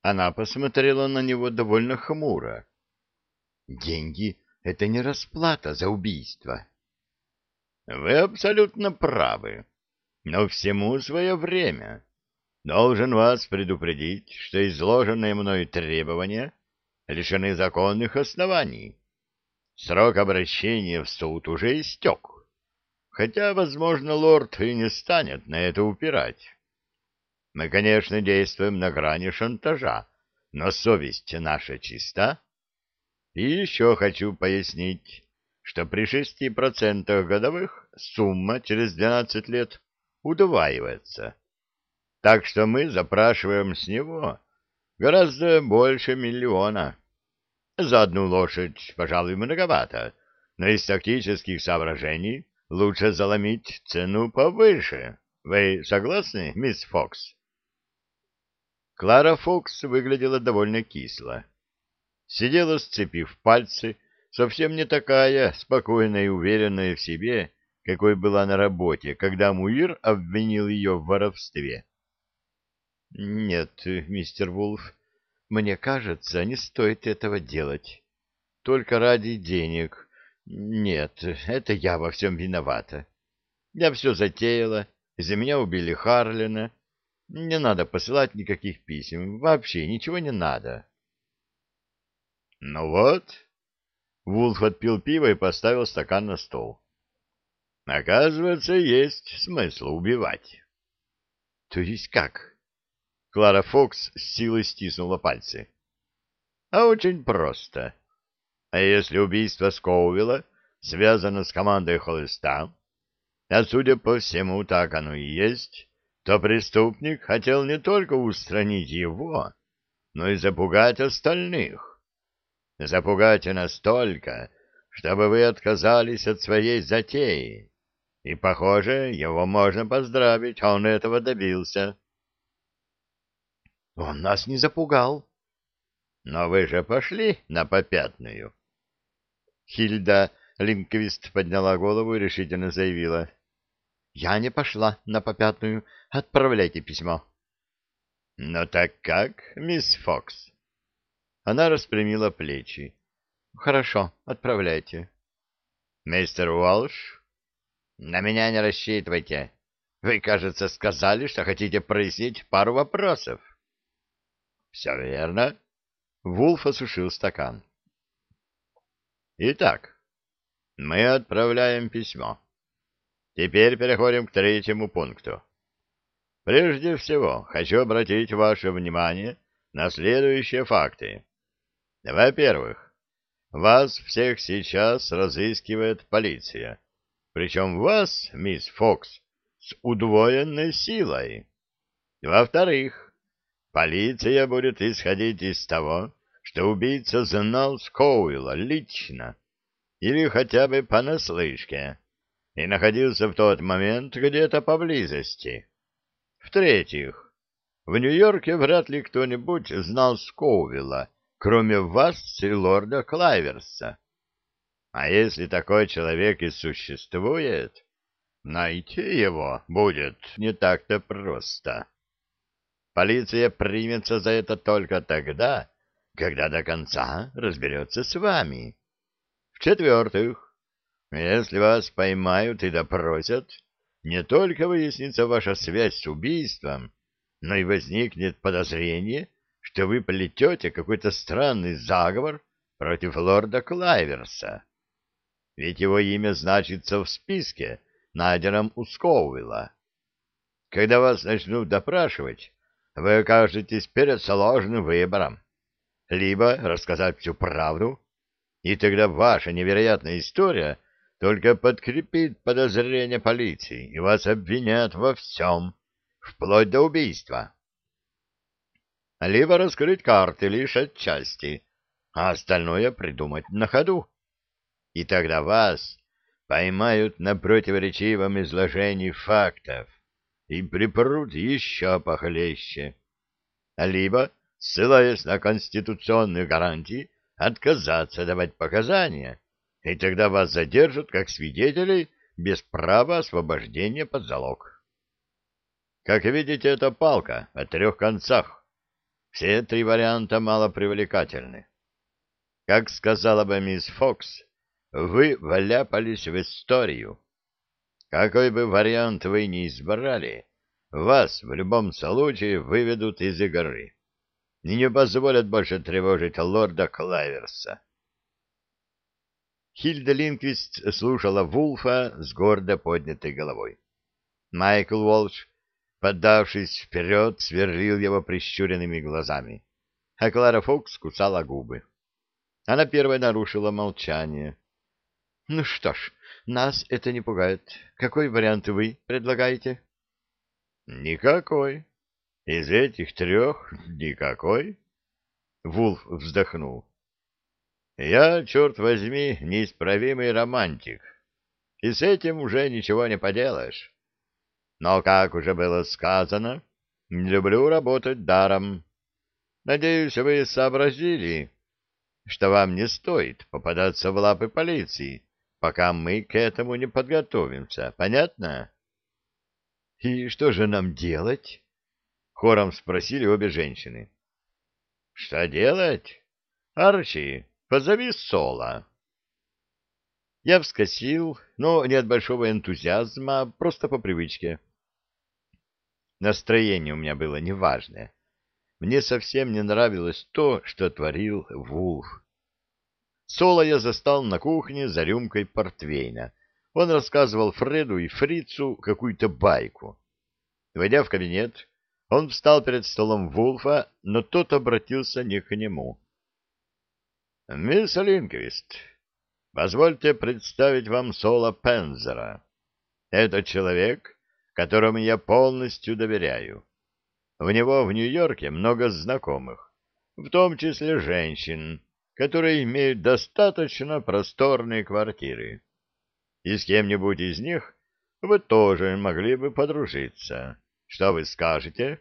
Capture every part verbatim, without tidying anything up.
Она посмотрела на него довольно хмуро. Деньги — это не расплата за убийство. Вы абсолютно правы, но всему свое время. Должен вас предупредить, что изложенные мной требования лишены законных оснований. Срок обращения в суд уже истек, хотя, возможно, лорд и не станет на это упирать. Мы, конечно, действуем на грани шантажа, но совесть наша чиста. И еще хочу пояснить, что при шести процентах годовых сумма через двенадцать лет удваивается. Так что мы запрашиваем с него гораздо больше миллиона. За одну лошадь, пожалуй, многовато, но из тактических соображений лучше заломить цену повыше. Вы согласны, мисс Фокс? Клара Фокс выглядела довольно кисло. Сидела, сцепив пальцы, совсем не такая спокойная и уверенная в себе, какой была на работе, когда Муир обвинил ее в воровстве. — Нет, мистер Вулф, мне кажется, не стоит этого делать. Только ради денег. Нет, это я во всем виновата. Я все затеяла, из-за меня убили Харлина. Не надо посылать никаких писем, вообще ничего не надо. — Ну вот. Вулф отпил пиво и поставил стакан на стол. — Оказывается, есть смысл убивать. — То есть как? Клара Фокс с силой стиснула пальцы. — А очень просто. А если убийство Скоувилла связано с командой Холлиста, а судя по всему так оно и есть, то преступник хотел не только устранить его, но и запугать остальных. Запугать настолько, чтобы вы отказались от своей затеи. И, похоже, его можно поздравить, он этого добился. Он нас не запугал. Но вы же пошли на попятную. Хильда Линквист подняла голову и решительно заявила. Я не пошла на попятную. Отправляйте письмо. Ну так как, мисс Фокс? Она распрямила плечи. Хорошо, отправляйте. Мистер Уолш? На меня не рассчитывайте. Вы, кажется, сказали, что хотите прояснить пару вопросов. Все верно. Вулф осушил стакан. Итак, мы отправляем письмо. Теперь переходим к третьему пункту. Прежде всего, хочу обратить ваше внимание на следующие факты. Во-первых, вас всех сейчас разыскивает полиция. Причем вас, мисс Фокс, с удвоенной силой. Во-вторых, полиция будет исходить из того, что убийца знал Скоуилла лично или хотя бы понаслышке и находился в тот момент где-то поблизости. В-третьих, в Нью-Йорке вряд ли кто-нибудь знал Скоувилла, кроме вас и лорда Клайверса. А если такой человек и существует, найти его будет не так-то просто. Полиция примется за это только тогда, когда до конца разберется с вами. В-четвертых, если вас поймают и допросят, не только выяснится ваша связь с убийством, но и возникнет подозрение, что вы плетете какой-то странный заговор против лорда Клайверса. Ведь его имя значится в списке, найденном у Скоуилла. Когда вас начнут допрашивать, вы окажетесь перед сложным выбором. Либо рассказать всю правду, и тогда ваша невероятная история только подкрепит подозрения полиции, и вас обвинят во всем, вплоть до убийства. Либо раскрыть карты лишь отчасти, а остальное придумать на ходу. И тогда вас поймают на противоречивом изложении фактов и припрут еще похлеще. Либо, ссылаясь на конституционные гарантии, отказаться давать показания, и тогда вас задержат как свидетелей без права освобождения под залог. Как видите, это палка о трех концах. все три варианта малопривлекательны. Как сказала бы мисс Фокс, вы вляпались в историю. Какой бы вариант вы ни избрали, вас в любом случае выведут из игры и не позволят больше тревожить лорда Клаверса. Хильда Линквист слушала Вулфа с гордо поднятой головой. Майкл Уолш, поддавшись вперед, сверлил его прищуренными глазами, а Клара Фокс кусала губы. Она первой нарушила молчание. — Ну что ж, нас это не пугает. Какой вариант вы предлагаете? — Никакой. Из этих трех никакой. Вулф вздохнул. — Я, черт возьми, неисправимый романтик, и с этим уже ничего не поделаешь. Но, как уже было сказано, не люблю работать даром. Надеюсь, вы сообразили, что вам не стоит попадаться в лапы полиции, пока мы к этому не подготовимся. Понятно? — И что же нам делать? — хором спросили обе женщины. — Что делать? Арчи, позови Соло. Я вскочил, но не от большого энтузиазма, а просто по привычке. Настроение у меня было неважное. Мне совсем не нравилось то, что творил Вулф. Соло я застал на кухне за рюмкой портвейна. Он рассказывал Фреду и Фрицу какую-то байку. Войдя в кабинет, он встал перед столом Вулфа, но тот обратился не к нему. — Мисс Линквист, позвольте представить вам Соло Пензера. Это человек, которому я полностью доверяю. У него в Нью-Йорке много знакомых, в том числе женщин, которые имеют достаточно просторные квартиры. И с кем-нибудь из них вы тоже могли бы подружиться. Что вы скажете?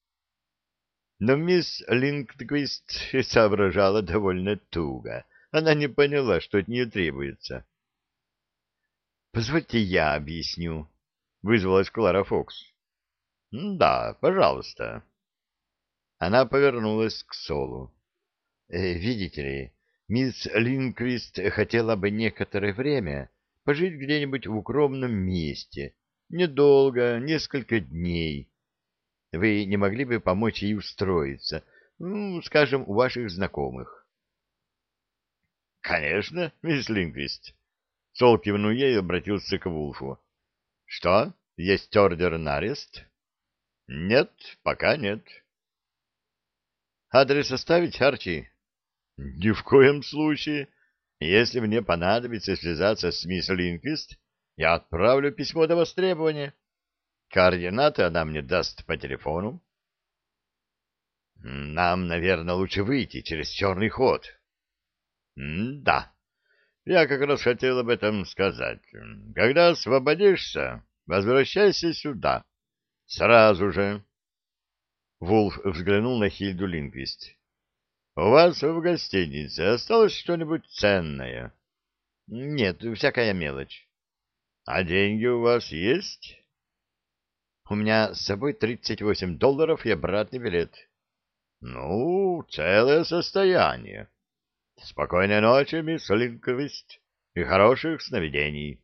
Но мисс Линквист соображала довольно туго. Она не поняла, что от нее требуется. — Позвольте я объясню, — вызвалась Клара Фокс. — Да, пожалуйста. Она повернулась к Солу. Э, видите ли, мисс Линквист хотела бы некоторое время пожить где-нибудь в укромном месте. Недолго, несколько дней. Вы не могли бы помочь ей устроиться, ну, скажем, у ваших знакомых? — Конечно, мисс Линквист. Сол кивнул ей и обратился к Вулфу. — Что, есть ордер на арест? — Нет, пока нет. — Адрес оставить, Арчи? — Ни в коем случае. Если мне понадобится связаться с мисс Линквист, я отправлю письмо до востребования. Координаты она мне даст по телефону. — Нам, наверное, лучше выйти через черный ход. — Да, я как раз хотел об этом сказать. Когда освободишься, возвращайся сюда. Сразу же. Вулф взглянул на Хильду Линквист. — У вас в гостинице осталось что-нибудь ценное? — Нет, всякая мелочь. — А деньги у вас есть? — У меня с собой тридцать восемь долларов и обратный билет. — Ну, целое состояние. Спокойной ночи, мисс Линквист, и хороших сновидений.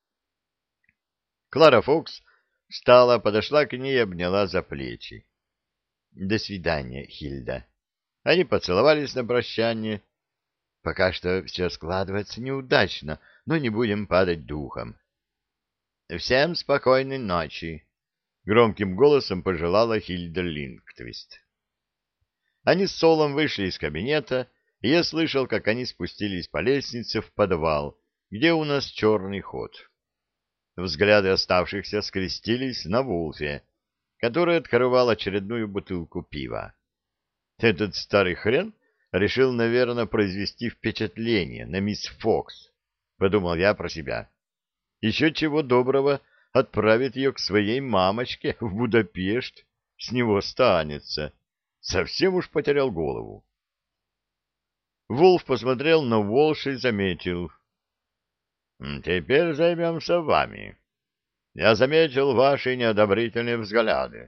Клара Фокс встала, подошла к ней и обняла за плечи. — До свидания, Хильда. Они поцеловались на прощание. Пока что все складывается неудачно, но не будем падать духом. — Всем спокойной ночи! — громким голосом пожелала Хильда Линктвист. Они с Солом вышли из кабинета, и я слышал, как они спустились по лестнице в подвал, где у нас черный ход. Взгляды оставшихся скрестились на Вулфе, который открывал очередную бутылку пива. Этот старый хрен решил, наверное, произвести впечатление на мисс Фокс, подумал я про себя. Еще чего доброго отправит ее к своей мамочке в Будапешт, с него станется. Совсем уж потерял голову. Вулф посмотрел на Уолша и заметил. — Теперь займемся вами. Я заметил ваши неодобрительные взгляды.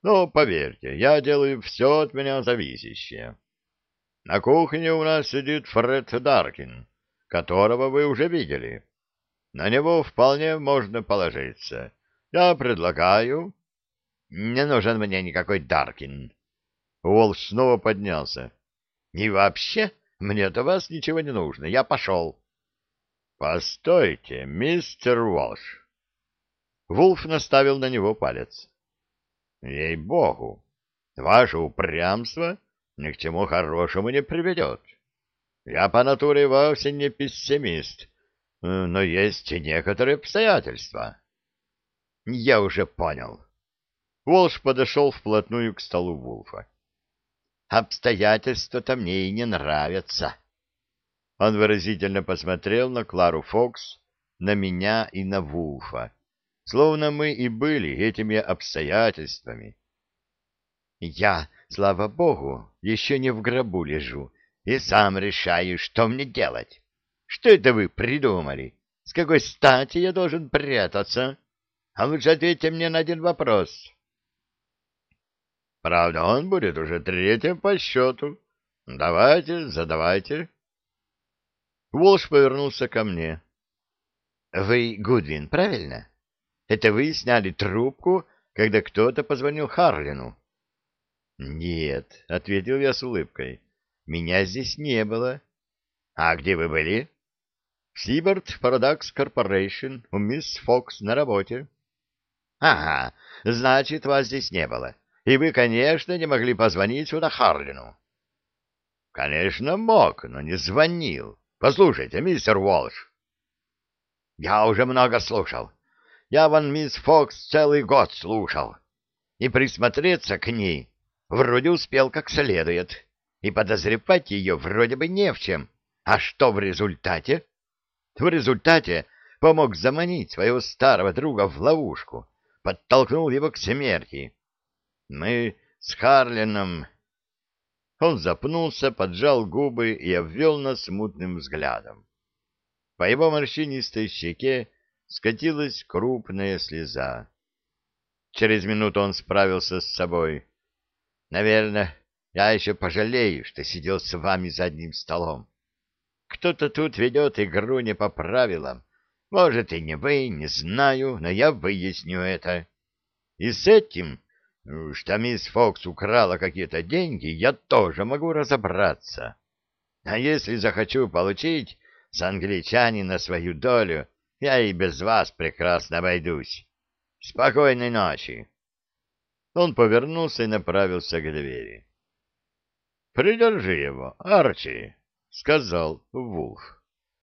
Но, поверьте, я делаю все от меня зависящее. На кухне у нас сидит Фред Даркин, которого вы уже видели. На него вполне можно положиться. Я предлагаю... Не нужен мне никакой Даркин. Уолш снова поднялся. И вообще, мне от вас ничего не нужно. Я пошел. Постойте, мистер Уолш. Вулф наставил на него палец. Ей-богу, ваше упрямство ни к чему хорошему не приведет. Я по натуре вовсе не пессимист, но есть и некоторые обстоятельства. Я уже понял. Уолш подошел вплотную к столу Вулфа. Обстоятельства-то мне и не нравятся. Он выразительно посмотрел на Клару Фокс, на меня и на Вулфа, словно мы и были этими обстоятельствами. Я, слава богу, еще не в гробу лежу и сам решаю, что мне делать. Что это вы придумали? С какой стати я должен прятаться? А лучше ответьте мне на один вопрос. Правда, он будет уже третьим по счету. Давайте, задавайте. Уолш повернулся ко мне. Вы Гудвин, правильно? Это вы сняли трубку, когда кто-то позвонил Харлину? Нет, ответил я с улыбкой. Меня здесь не было. А где вы были? В Сиборд Продакс Корпорейшн, у мисс Фокс на работе. Ага, значит, вас здесь не было. И вы, конечно, не могли позвонить сюда Харлину. Конечно, мог, но не звонил. Послушайте, мистер Уолш. Я уже много слушал. Я вон мисс Фокс целый год слушал. И присмотреться к ней вроде успел как следует. И подозревать ее вроде бы не в чем. А что в результате? В результате помог заманить своего старого друга в ловушку, подтолкнул его к смерти. Мы с Харлином... Он запнулся, поджал губы и обвел нас мутным взглядом. По его морщинистой щеке скатилась крупная слеза. Через минуту он справился с собой. Наверное, я еще пожалею, что сидел с вами за одним столом. Кто-то тут ведет игру не по правилам. Может, и не вы, не знаю, но я выясню это. И с этим, что мисс Фокс украла какие-то деньги, я тоже могу разобраться. А если захочу получить с англичанина свою долю, я и без вас прекрасно обойдусь. Спокойной ночи. Он повернулся и направился к двери. — Придержи его, Арчи, — сказал Вулф.